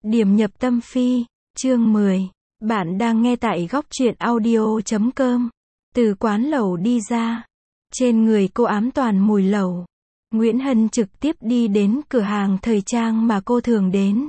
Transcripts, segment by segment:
Điểm nhập tâm phi, chương 10. Bạn đang nghe tại góc truyện audio.com. Từ quán lẩu đi ra. Trên người cô ám toàn mùi lẩu. Nguyễn Hân trực tiếp đi đến cửa hàng thời trang mà cô thường đến.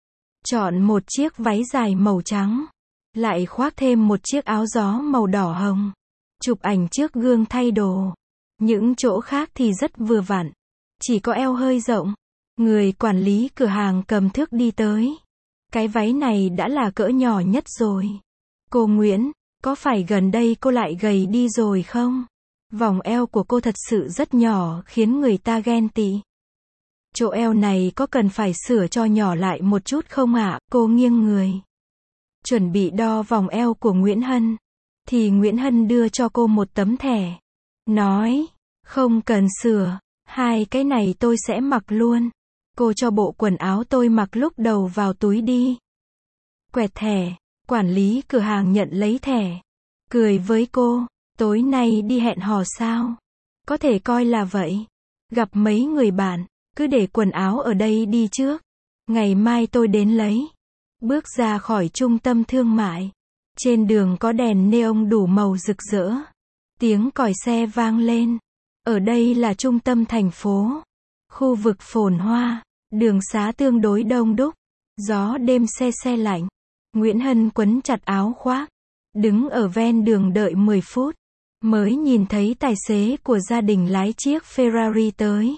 Chọn một chiếc váy dài màu trắng. Lại khoác thêm một chiếc áo gió màu đỏ hồng. Chụp ảnh trước gương thay đồ. Những chỗ khác thì rất vừa vặn. Chỉ có eo hơi rộng. Người quản lý cửa hàng cầm thước đi tới. Cái váy này đã là cỡ nhỏ nhất rồi. Cô Nguyễn, có phải gần đây cô lại gầy đi rồi không? Vòng eo của cô thật sự rất nhỏ khiến người ta ghen tị. Chỗ eo này có cần phải sửa cho nhỏ lại một chút không ạ? Cô nghiêng người. Chuẩn bị đo vòng eo của Nguyễn Hân. Thì Nguyễn Hân đưa cho cô một tấm thẻ. Nói, không cần sửa, hai cái này tôi sẽ mặc luôn. Cô cho bộ quần áo tôi mặc lúc đầu vào túi đi. Quẹt thẻ, quản lý cửa hàng nhận lấy thẻ. Cười với cô, tối nay đi hẹn hò sao? Có thể coi là vậy. Gặp mấy người bạn, cứ để quần áo ở đây đi trước. Ngày mai tôi đến lấy. Bước ra khỏi trung tâm thương mại. Trên đường có đèn neon đủ màu rực rỡ. Tiếng còi xe vang lên. Ở đây là trung tâm thành phố. Khu vực phồn hoa. Đường xá tương đối đông đúc. Gió đêm se lạnh. Nguyễn Hân quấn chặt áo khoác. Đứng ở ven đường đợi 10 phút. Mới nhìn thấy tài xế của gia đình lái chiếc Ferrari tới.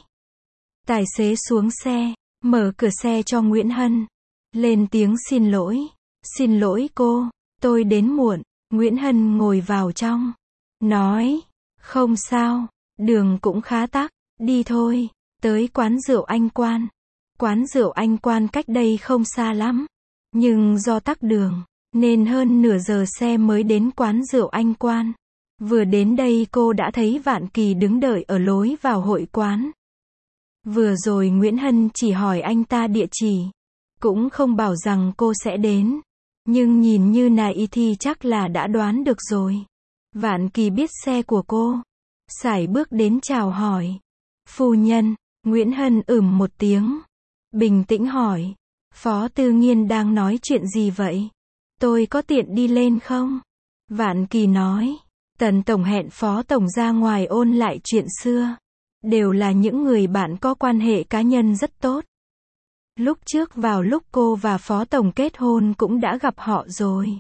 Tài xế xuống xe. Mở cửa xe cho Nguyễn Hân. Lên tiếng xin lỗi. Xin lỗi cô. Tôi đến muộn. Nguyễn Hân ngồi vào trong. Nói. Không sao. Đường cũng khá tắc. Đi thôi. Tới quán rượu Anh Quan. Quán rượu Anh Quan cách đây không xa lắm. Nhưng do tắc đường, nên hơn nửa giờ xe mới đến quán rượu Anh Quan. Vừa đến đây cô đã thấy Vạn Kỳ đứng đợi ở lối vào hội quán. Vừa rồi Nguyễn Hân chỉ hỏi anh ta địa chỉ. Cũng không bảo rằng cô sẽ đến. Nhưng nhìn như này thì chắc là đã đoán được rồi. Vạn Kỳ biết xe của cô. Sải bước đến chào hỏi. Phu nhân, Nguyễn Hân một tiếng. Bình tĩnh hỏi. Phó Tư Nghiên đang nói chuyện gì vậy? Tôi có tiện đi lên không? Vạn Kỳ nói. Tần Tổng hẹn Phó Tổng ra ngoài ôn lại chuyện xưa. Đều là những người bạn có quan hệ cá nhân rất tốt. Lúc trước vào lúc cô và Phó Tổng kết hôn cũng đã gặp họ rồi.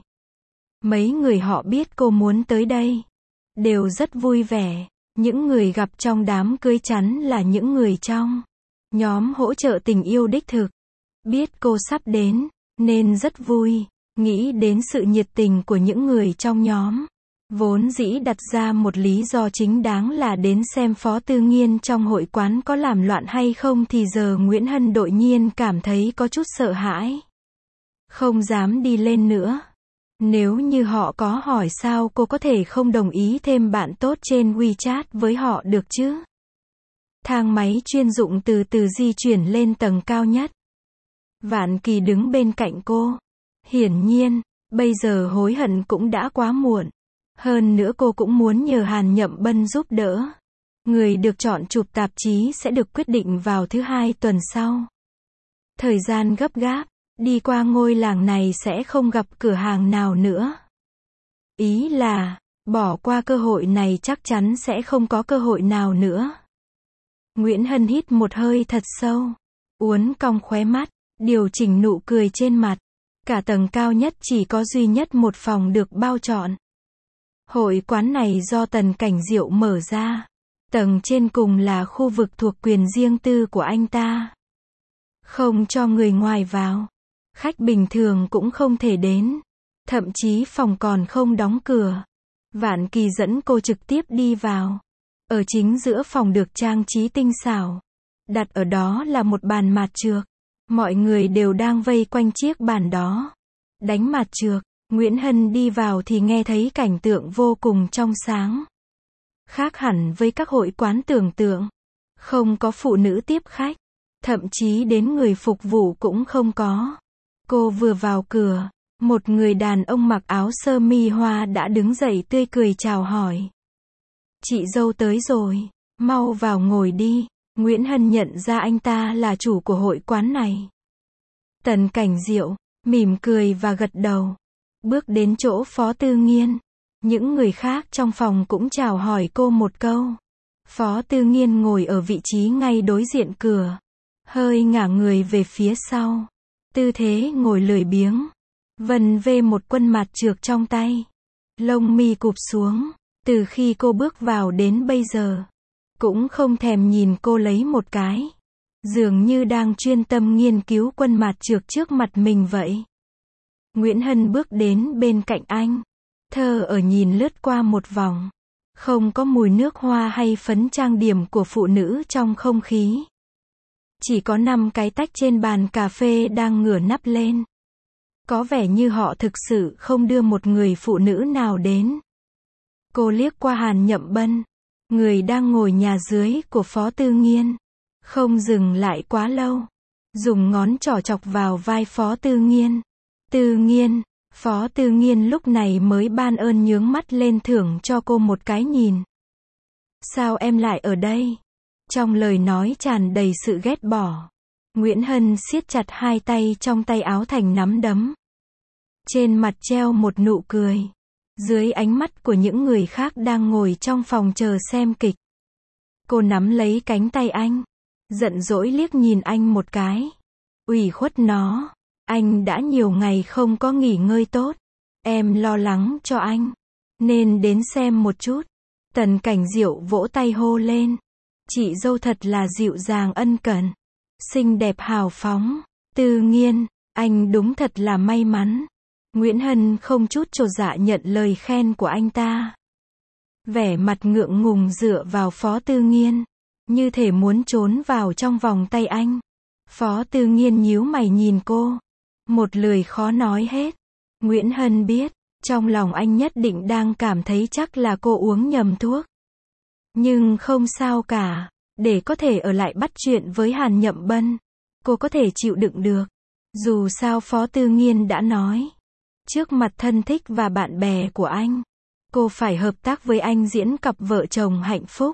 Mấy người họ biết cô muốn tới đây. Đều rất vui vẻ. Những người gặp trong đám cưới chắn là những người trong nhóm hỗ trợ tình yêu đích thực. Biết cô sắp đến, nên rất vui. Nghĩ đến sự nhiệt tình của những người trong nhóm. Vốn dĩ đặt ra một lý do chính đáng là đến xem Phó Tư Nghiên trong hội quán có làm loạn hay không thì giờ Nguyễn Hân đột nhiên cảm thấy có chút sợ hãi. Không dám đi lên nữa. Nếu như họ có hỏi sao cô có thể không đồng ý thêm bạn tốt trên WeChat với họ được chứ? Thang máy chuyên dụng từ từ di chuyển lên tầng cao nhất. Vạn Kỳ đứng bên cạnh cô. Hiển nhiên, bây giờ hối hận cũng đã quá muộn. Hơn nữa cô cũng muốn nhờ Hàn Nhậm Bân giúp đỡ. Người được chọn chụp tạp chí sẽ được quyết định vào thứ Hai tuần sau. Thời gian gấp gáp, đi qua ngôi làng này sẽ không gặp cửa hàng nào nữa. Ý là, bỏ qua cơ hội này chắc chắn sẽ không có cơ hội nào nữa. Nguyễn Hân hít một hơi thật sâu. Uốn cong khóe mắt, điều chỉnh nụ cười trên mặt. Cả tầng cao nhất chỉ có duy nhất một phòng được bao trọn. Hội quán này do Tần Cảnh Diệu mở ra. Tầng trên cùng là khu vực thuộc quyền riêng tư của anh ta. Không cho người ngoài vào. Khách bình thường cũng không thể đến. Thậm chí phòng còn không đóng cửa. Vạn Kỳ dẫn cô trực tiếp đi vào. Ở chính giữa phòng được trang trí tinh xảo. Đặt ở đó là một bàn mạt trược. Mọi người đều đang vây quanh chiếc bàn đó. Đánh mạt trược. Nguyễn Hân đi vào thì nghe thấy cảnh tượng vô cùng trong sáng. Khác hẳn với các hội quán tưởng tượng. Không có phụ nữ tiếp khách. Thậm chí đến người phục vụ cũng không có. Cô vừa vào cửa. Một người đàn ông mặc áo sơ mi hoa đã đứng dậy tươi cười chào hỏi. Chị dâu tới rồi. Mau vào ngồi đi. Nguyễn Hân nhận ra anh ta là chủ của hội quán này. Tần Cảnh Diệu, mỉm cười và gật đầu. Bước đến chỗ Phó Tư Nghiên. Những người khác trong phòng cũng chào hỏi cô một câu. Phó Tư Nghiên ngồi ở vị trí ngay đối diện cửa. Hơi ngả người về phía sau. Tư thế ngồi lười biếng. Vần vê một quân mạt chược trong tay. Lông mi cụp xuống. Từ khi cô bước vào đến bây giờ. Cũng không thèm nhìn cô lấy một cái. Dường như đang chuyên tâm nghiên cứu quân mạt chược trước mặt mình vậy. Nguyễn Hân bước đến bên cạnh anh. Thờ ở nhìn lướt qua một vòng. Không có mùi nước hoa hay phấn trang điểm của phụ nữ trong không khí. Chỉ có 5 cái tách trên bàn cà phê đang ngửa nắp lên. Có vẻ như họ thực sự không đưa một người phụ nữ nào đến. Cô liếc qua Hàn Nhậm Bân, người đang ngồi nhà dưới của Phó Tư Nghiên. Không dừng lại quá lâu. Dùng ngón trỏ chọc vào vai Phó Tư Nghiên. Tư Nghiên, Phó Tư Nghiên lúc này mới ban ơn nhướng mắt lên thưởng cho cô một cái nhìn. Sao em lại ở đây? Trong lời nói tràn đầy sự ghét bỏ. Nguyễn Hân siết chặt hai tay trong tay áo thành nắm đấm. Trên mặt treo một nụ cười. Dưới ánh mắt của những người khác đang ngồi trong phòng chờ xem kịch. Cô nắm lấy cánh tay anh. Giận dỗi liếc nhìn anh một cái. Ủy khuất nó. Anh đã nhiều ngày không có nghỉ ngơi tốt. Em lo lắng cho anh. Nên đến xem một chút. Tần Cảnh Diệu vỗ tay hô lên. Chị dâu thật là dịu dàng ân cần. Xinh đẹp hào phóng. Tư Nghiên, anh đúng thật là may mắn. Nguyễn Hân không chút chột dạ nhận lời khen của anh ta. Vẻ mặt ngượng ngùng dựa vào Phó Tư Nghiên. Như thể muốn trốn vào trong vòng tay anh. Phó Tư Nghiên nhíu mày nhìn cô. Một lời khó nói hết. Nguyễn Hân biết, trong lòng anh nhất định đang cảm thấy chắc là cô uống nhầm thuốc. Nhưng không sao cả, để có thể ở lại bắt chuyện với Hàn Nhậm Bân. Cô có thể chịu đựng được. Dù sao Phó Tư Nghiên đã nói. Trước mặt thân thích và bạn bè của anh, cô phải hợp tác với anh diễn cặp vợ chồng hạnh phúc.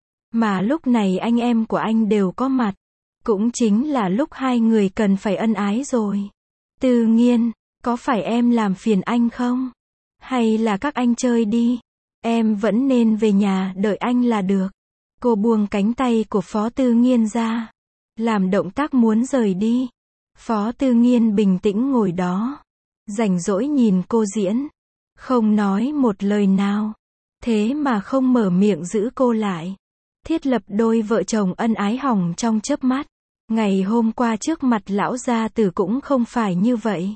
Mà lúc này anh em của anh đều có mặt. Cũng chính là lúc hai người cần phải ân ái rồi. Tư Nghiên, có phải em làm phiền anh không? Hay là các anh chơi đi? Em vẫn nên về nhà đợi anh là được. Cô buông cánh tay của Phó Tư Nghiên ra. Làm động tác muốn rời đi. Phó Tư Nghiên bình tĩnh ngồi đó. Rảnh rỗi nhìn cô diễn. Không nói một lời nào. Thế mà không mở miệng giữ cô lại. Thiết lập đôi vợ chồng ân ái hỏng trong chớp mắt. Ngày hôm qua trước mặt lão gia tử cũng không phải như vậy.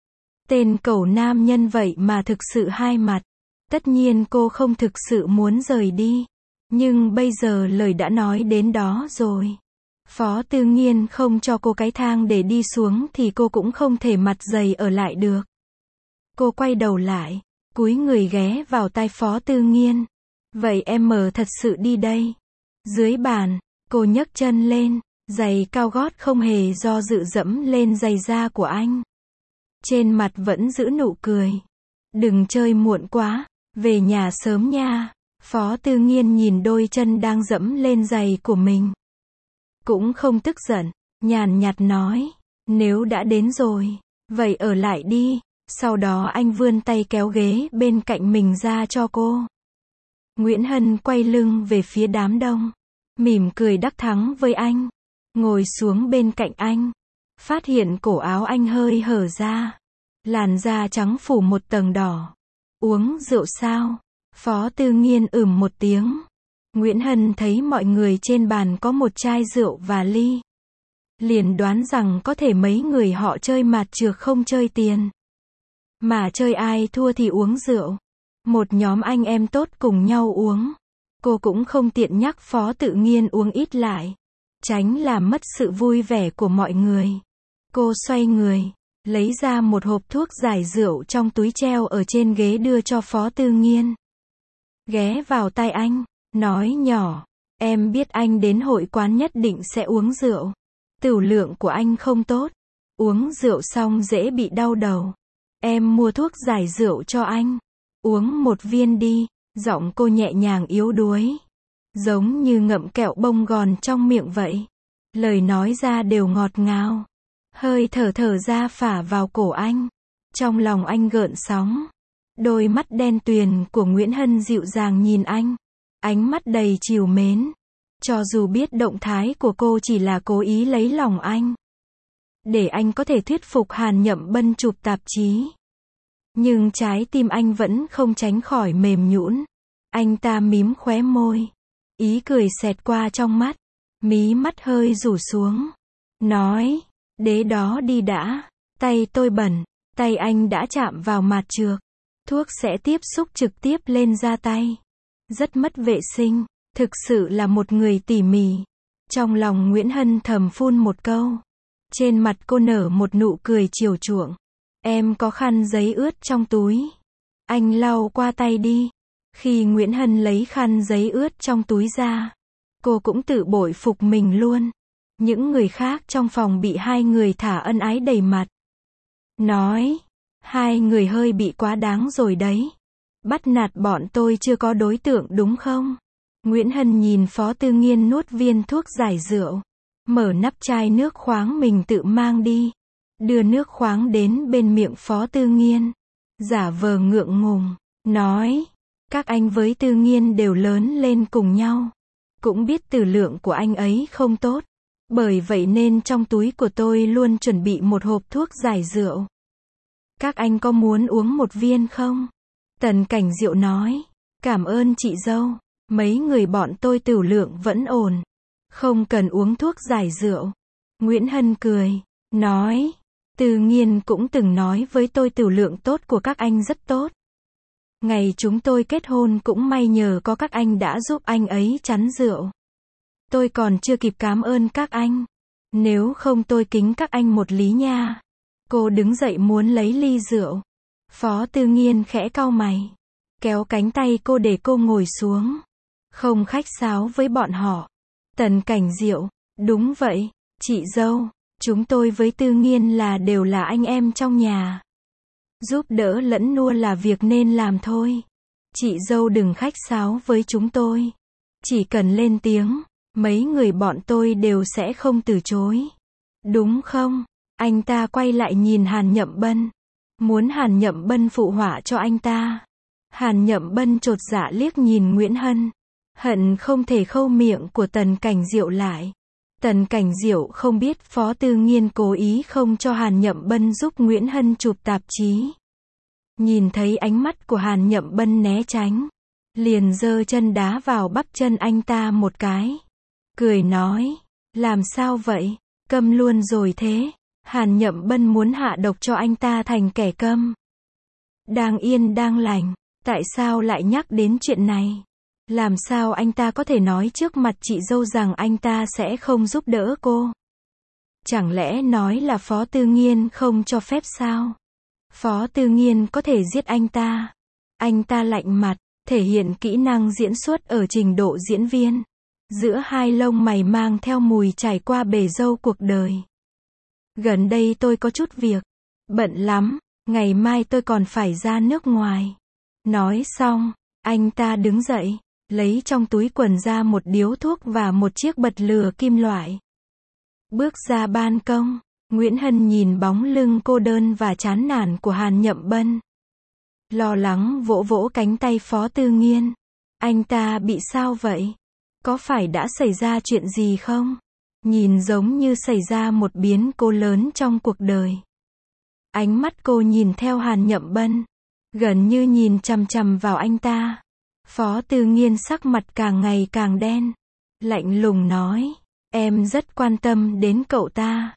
Tên cẩu nam nhân vậy mà thực sự hai mặt. Tất nhiên cô không thực sự muốn rời đi. Nhưng bây giờ lời đã nói đến đó rồi. Phó Tư Nghiên không cho cô cái thang để đi xuống thì cô cũng không thể mặt dày ở lại được. Cô quay đầu lại, cúi người ghé vào tai Phó Tư Nghiên. Vậy em thật sự đi đây. Dưới bàn, cô nhấc chân lên, giày cao gót không hề do dự dẫm lên giày da của anh. Trên mặt vẫn giữ nụ cười. Đừng chơi muộn quá, về nhà sớm nha. Phó Tư Nghiên nhìn đôi chân đang dẫm lên giày của mình. Cũng không tức giận, nhàn nhạt nói. Nếu đã đến rồi, vậy ở lại đi. Sau đó anh vươn tay kéo ghế bên cạnh mình ra cho cô. Nguyễn Hân quay lưng về phía đám đông. Mỉm cười đắc thắng với anh. Ngồi xuống bên cạnh anh. Phát hiện cổ áo anh hơi hở ra. Làn da trắng phủ một tầng đỏ. Uống rượu sao? Phó Tư Nghiên một tiếng. Nguyễn Hân thấy mọi người trên bàn có một chai rượu và ly. Liền đoán rằng có thể mấy người họ chơi mạt chược không chơi tiền. Mà chơi ai thua thì uống rượu. Một nhóm anh em tốt cùng nhau uống. Cô cũng không tiện nhắc Phó Tự Nghiên uống ít lại. Tránh làm mất sự vui vẻ của mọi người. Cô xoay người, lấy ra một hộp thuốc giải rượu trong túi treo ở trên ghế đưa cho Phó Tư Nghiên. Ghé vào tai anh, nói nhỏ. Em biết anh đến hội quán nhất định sẽ uống rượu. Tửu lượng của anh không tốt. Uống rượu xong dễ bị đau đầu. Em mua thuốc giải rượu cho anh. Uống một viên đi. Giọng cô nhẹ nhàng yếu đuối. Giống như ngậm kẹo bông gòn trong miệng vậy. Lời nói ra đều ngọt ngào. Hơi thở thở ra phả vào cổ anh. Trong lòng anh gợn sóng. Đôi mắt đen tuyền của Nguyễn Hân dịu dàng nhìn anh. Ánh mắt đầy trìu mến. Cho dù biết động thái của cô chỉ là cố ý lấy lòng anh. Để anh có thể thuyết phục Hàn Nhậm Bân chụp tạp chí. Nhưng trái tim anh vẫn không tránh khỏi mềm nhũn. Anh ta mím khóe môi. Ý cười xẹt qua trong mắt. Mí mắt hơi rủ xuống. Nói, đế đó đi đã. Tay tôi bẩn. Tay anh đã chạm vào mạt trược. Thuốc sẽ tiếp xúc trực tiếp lên da tay. Rất mất vệ sinh. Thực sự là một người tỉ mỉ. Trong lòng Nguyễn Hân thầm phun một câu. Trên mặt cô nở một nụ cười chiều chuộng. Em có khăn giấy ướt trong túi. Anh lau qua tay đi. Khi Nguyễn Hân lấy khăn giấy ướt trong túi ra, cô cũng tự bội phục mình luôn. Những người khác trong phòng bị hai người thả ân ái đầy mặt. Nói, hai người hơi bị quá đáng rồi đấy. Bắt nạt bọn tôi chưa có đối tượng đúng không? Nguyễn Hân nhìn Phó Tư Nghiên nuốt viên thuốc giải rượu. Mở nắp chai nước khoáng mình tự mang đi. Đưa nước khoáng đến bên miệng Phó Tư Nghiên. Giả vờ ngượng ngùng. Nói, các anh với Tư Nghiên đều lớn lên cùng nhau. Cũng biết tử lượng của anh ấy không tốt. Bởi vậy nên trong túi của tôi luôn chuẩn bị một hộp thuốc giải rượu. Các anh có muốn uống một viên không? Tần Cảnh Diệu nói. Cảm ơn chị dâu. Mấy người bọn tôi tửu lượng vẫn ổn. Không cần uống thuốc giải rượu. Nguyễn Hân cười. Nói. Tư Nghiên cũng từng nói với tôi tửu lượng tốt của các anh rất tốt. Ngày chúng tôi kết hôn cũng may nhờ có các anh đã giúp anh ấy chắn rượu. Tôi còn chưa kịp cảm ơn các anh. Nếu không tôi kính các anh một lý nha. Cô đứng dậy muốn lấy ly rượu. Phó Tư Nghiên khẽ cau mày. Kéo cánh tay cô để cô ngồi xuống. Không khách sáo với bọn họ. Tần Cảnh Diệu. Đúng vậy, chị dâu. Chúng tôi với Tư Nghiên đều là anh em trong nhà. Giúp đỡ lẫn nua là việc nên làm thôi. Chị dâu đừng khách sáo với chúng tôi. Chỉ cần lên tiếng, mấy người bọn tôi đều sẽ không từ chối. Đúng không? Anh ta quay lại nhìn Hàn Nhậm Bân. Muốn Hàn Nhậm Bân phụ họa cho anh ta. Hàn Nhậm Bân chột dạ liếc nhìn Nguyễn Hân. Hận không thể khâu miệng của Tần Cảnh Diệu lại. Tần Cảnh Diệu không biết Phó Tư Nghiên cố ý không cho Hàn Nhậm Bân giúp Nguyễn Hân chụp tạp chí. Nhìn thấy ánh mắt của Hàn Nhậm Bân né tránh. Liền giơ chân đá vào bắp chân anh ta một cái. Cười nói. Làm sao vậy? Câm luôn rồi thế. Hàn Nhậm Bân muốn hạ độc cho anh ta thành kẻ câm. Đang yên đang lành. Tại sao lại nhắc đến chuyện này? Làm sao anh ta có thể nói trước mặt chị dâu rằng anh ta sẽ không giúp đỡ cô? Chẳng lẽ nói là Phó Tư Nghiên không cho phép sao? Phó Tư Nghiên có thể giết anh ta. Anh ta lạnh mặt, thể hiện kỹ năng diễn xuất ở trình độ diễn viên. Giữa hai lông mày mang theo mùi trải qua bể dâu cuộc đời. Gần đây tôi có chút việc. Bận lắm, ngày mai tôi còn phải ra nước ngoài. Nói xong, anh ta đứng dậy. Lấy trong túi quần ra một điếu thuốc và một chiếc bật lửa kim loại. Bước ra ban công, Nguyễn Hân nhìn bóng lưng cô đơn và chán nản của Hàn Nhậm Bân. Lo lắng vỗ vỗ cánh tay Phó Tư Nghiên. Anh ta bị sao vậy? Có phải đã xảy ra chuyện gì không? Nhìn giống như xảy ra một biến cố lớn trong cuộc đời. Ánh mắt cô nhìn theo Hàn Nhậm Bân. Gần như nhìn chằm chằm vào anh ta. Phó Tư Nghiên sắc mặt càng ngày càng đen. Lạnh lùng nói. Em rất quan tâm đến cậu ta.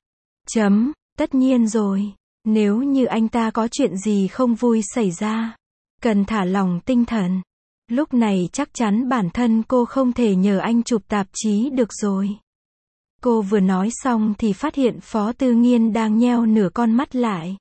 Tất nhiên rồi. Nếu như anh ta có chuyện gì không vui xảy ra. Cần thả lỏng tinh thần. Lúc này chắc chắn bản thân cô không thể nhờ anh chụp tạp chí được rồi. Cô vừa nói xong thì phát hiện Phó Tư Nghiên đang nheo nửa con mắt lại.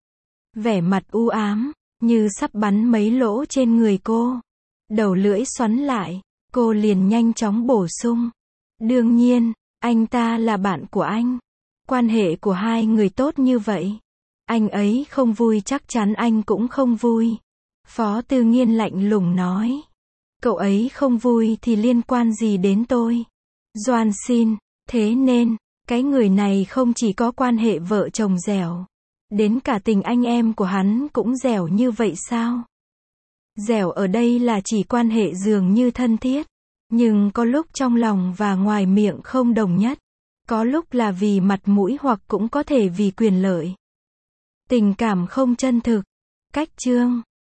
Vẻ mặt u ám, như sắp bắn mấy lỗ trên người cô. Đầu lưỡi xoắn lại, cô liền nhanh chóng bổ sung. Đương nhiên, anh ta là bạn của anh. Quan hệ của hai người tốt như vậy. Anh ấy không vui chắc chắn anh cũng không vui. Phó Tư Nghiên lạnh lùng nói. Cậu ấy không vui thì liên quan gì đến tôi? Doan xin, thế nên, Cái người này không chỉ có quan hệ vợ chồng dẻo, đến cả tình anh em của hắn cũng dẻo như vậy sao? Dẻo ở đây là chỉ quan hệ dường như thân thiết, nhưng có lúc trong lòng và ngoài miệng không đồng nhất. Có lúc là vì mặt mũi hoặc cũng có thể vì quyền lợi. Tình cảm không chân thực. Cách chương